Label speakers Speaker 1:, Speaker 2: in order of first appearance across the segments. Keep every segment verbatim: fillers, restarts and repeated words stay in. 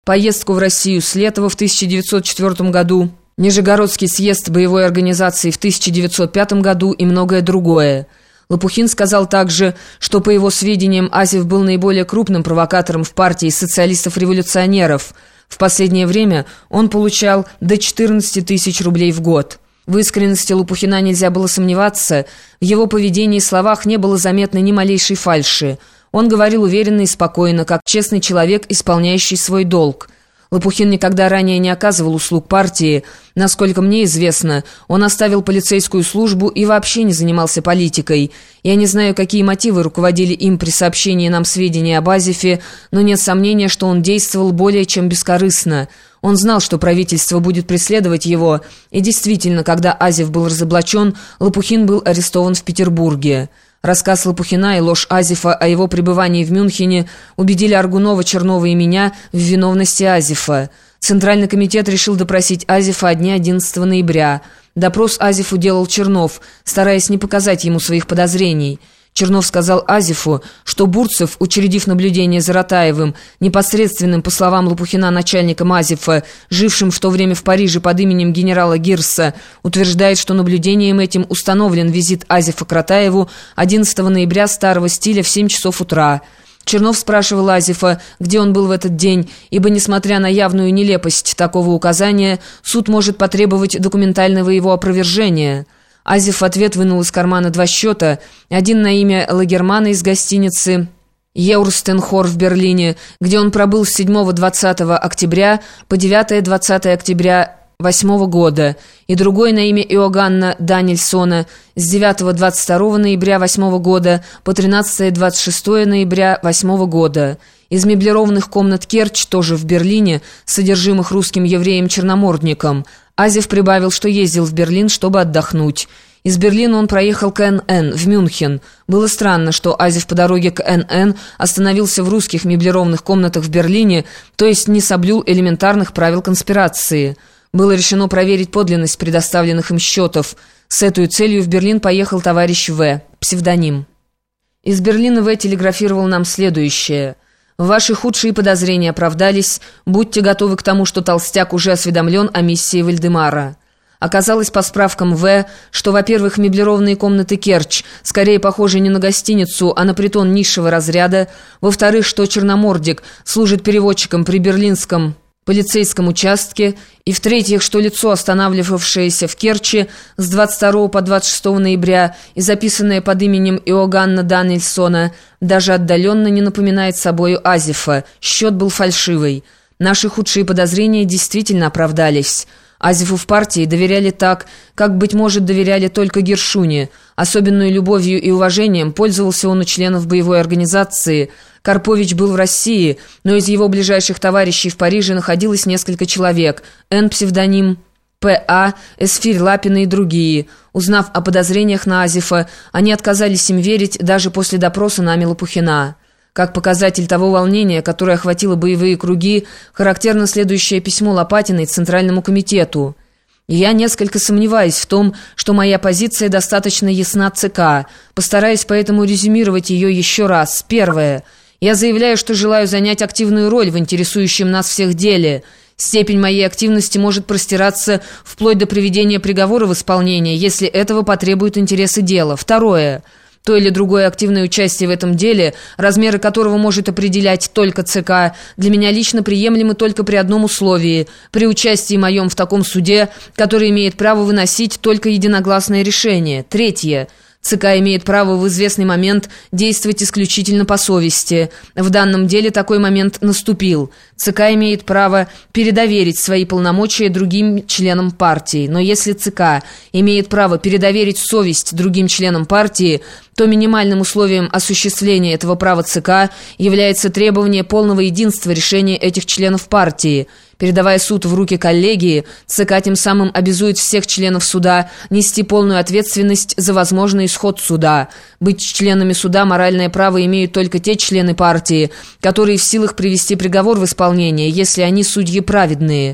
Speaker 1: поездку в Россию Слетова в тысяча девятьсот четвёртом году, Нижегородский съезд боевой организации в тысяча девятьсот пятом году и многое другое. Лопухин сказал также, что, по его сведениям, Азев был наиболее крупным провокатором в партии социалистов-революционеров. В последнее время он получал до четырнадцати тысяч рублей в год. В искренности Лопухина нельзя было сомневаться, в его поведении и словах не было заметно ни малейшей фальши. Он говорил уверенно и спокойно, как честный человек, исполняющий свой долг. Лопухин никогда ранее не оказывал услуг партии. Насколько мне известно, он оставил полицейскую службу и вообще не занимался политикой. Я не знаю, какие мотивы руководили им при сообщении нам сведений об Азефе, но нет сомнения, что он действовал более чем бескорыстно. Он знал, что правительство будет преследовать его, и действительно, когда Азев был разоблачен, Лопухин был арестован в Петербурге. Рассказ Лопухина и ложь Азефа о его пребывании в Мюнхене убедили Аргунова, Чернова и меня в виновности Азефа. Центральный комитет решил допросить Азефа о дне одиннадцатого ноября. Допрос Азефу делал Чернов, стараясь не показать ему своих подозрений. Чернов сказал Азефу, что Бурцев, учредив наблюдение за Ратаевым, непосредственным, по словам Лопухина, начальником Азефа, жившим в то время в Париже под именем генерала Гирса, утверждает, что наблюдением этим установлен визит Азефа к Ратаеву одиннадцатого ноября старого стиля в семь часов утра. Чернов спрашивал Азефа, где он был в этот день, ибо, несмотря на явную нелепость такого указания, суд может потребовать документального его опровержения. Азеф в ответ вынул из кармана два счета, один на имя Лагермана из гостиницы «Еурстенхор» в Берлине, где он пробыл с седьмого-двадцатого октября по девятое-двадцатое октября восьмого года, и другой на имя Иоганна Данильсона с девятого-двадцать второго ноября восьмого года по тринадцатое-двадцать шестое ноября восьмого года. Из меблированных комнат Керчь, тоже в Берлине, содержимых русским евреем-черномордником, Азев прибавил, что ездил в Берлин, чтобы отдохнуть. Из Берлина он проехал к Эн Эн в Мюнхен. Было странно, что Азев по дороге к Эн Эн остановился в русских меблированных комнатах в Берлине, то есть не соблюл элементарных правил конспирации. Было решено проверить подлинность предоставленных им счетов. С этой целью в Берлин поехал товарищ В., псевдоним. Из Берлина В. телеграфировал нам следующее: «Ваши худшие подозрения оправдались. Будьте готовы к тому, что Толстяк уже осведомлен о миссии Вальдемара». Оказалось по справкам В., что, во-первых, меблированные комнаты Керчь скорее похожи не на гостиницу, а на притон низшего разряда, во-вторых, что Черномордик служит переводчиком при берлинском полицейском участке, и, в-третьих, что лицо, останавливавшееся в Керчи с двадцать второго по двадцать шестое ноября и записанное под именем Иоганна Данильсона, даже отдаленно не напоминает собою Азефа. Счет был фальшивый. Наши худшие подозрения действительно оправдались. Азефу в партии доверяли так, как, быть может, доверяли только Гершуне. Особенную любовью и уважением пользовался он у членов боевой организации. Карпович был в России, но из его ближайших товарищей в Париже находилось несколько человек: Н. псевдоним, П А, Эсфирь Лапина и другие. Узнав о подозрениях на Азефа, они отказались им верить даже после допроса нами Лопухина. Как показатель того волнения, которое охватило боевые круги, характерно следующее письмо Лопатиной Центральному комитету. «Я несколько сомневаюсь в том, что моя позиция достаточно ясна ЦК. Постараюсь поэтому резюмировать ее еще раз. Первое. Я заявляю, что желаю занять активную роль в интересующем нас всех деле. Степень моей активности может простираться вплоть до приведения приговора в исполнение, если этого потребуют интересы дела. Второе. То или другое активное участие в этом деле, размеры которого может определять только ЦК, для меня лично приемлемы только при одном условии: при участии моем в таком суде, который имеет право выносить только единогласное решение. Третье. ЦК имеет право в известный момент действовать исключительно по совести. В данном деле такой момент наступил. ЦК имеет право передоверить свои полномочия другим членам партии. Но если ЦК имеет право передоверить совесть другим членам партии, то минимальным условием осуществления этого права ЦК является требование полного единства решения этих членов партии. Передавая суд в руки коллегии, ЦК тем самым обязует всех членов суда нести полную ответственность за возможный исход суда. Быть членами суда моральное право имеют только те члены партии, которые в силах привести приговор в исполнение, если они судьи праведные.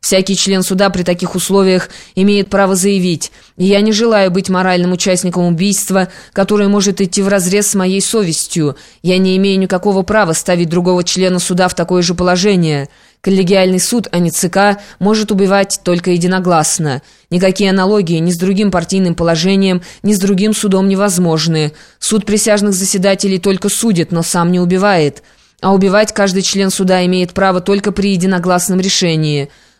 Speaker 1: Всякий член суда при таких условиях имеет право заявить: «Я не желаю быть моральным участником убийства, которое может идти вразрез с моей совестью. Я не имею никакого права ставить другого члена суда в такое же положение». Коллегиальный суд, а не ЦК, может убивать только единогласно. Никакие аналогии ни с другим партийным положением, ни с другим судом невозможны. Суд присяжных заседателей только судит, но сам не убивает. А убивать каждый член суда имеет право только при единогласном решении.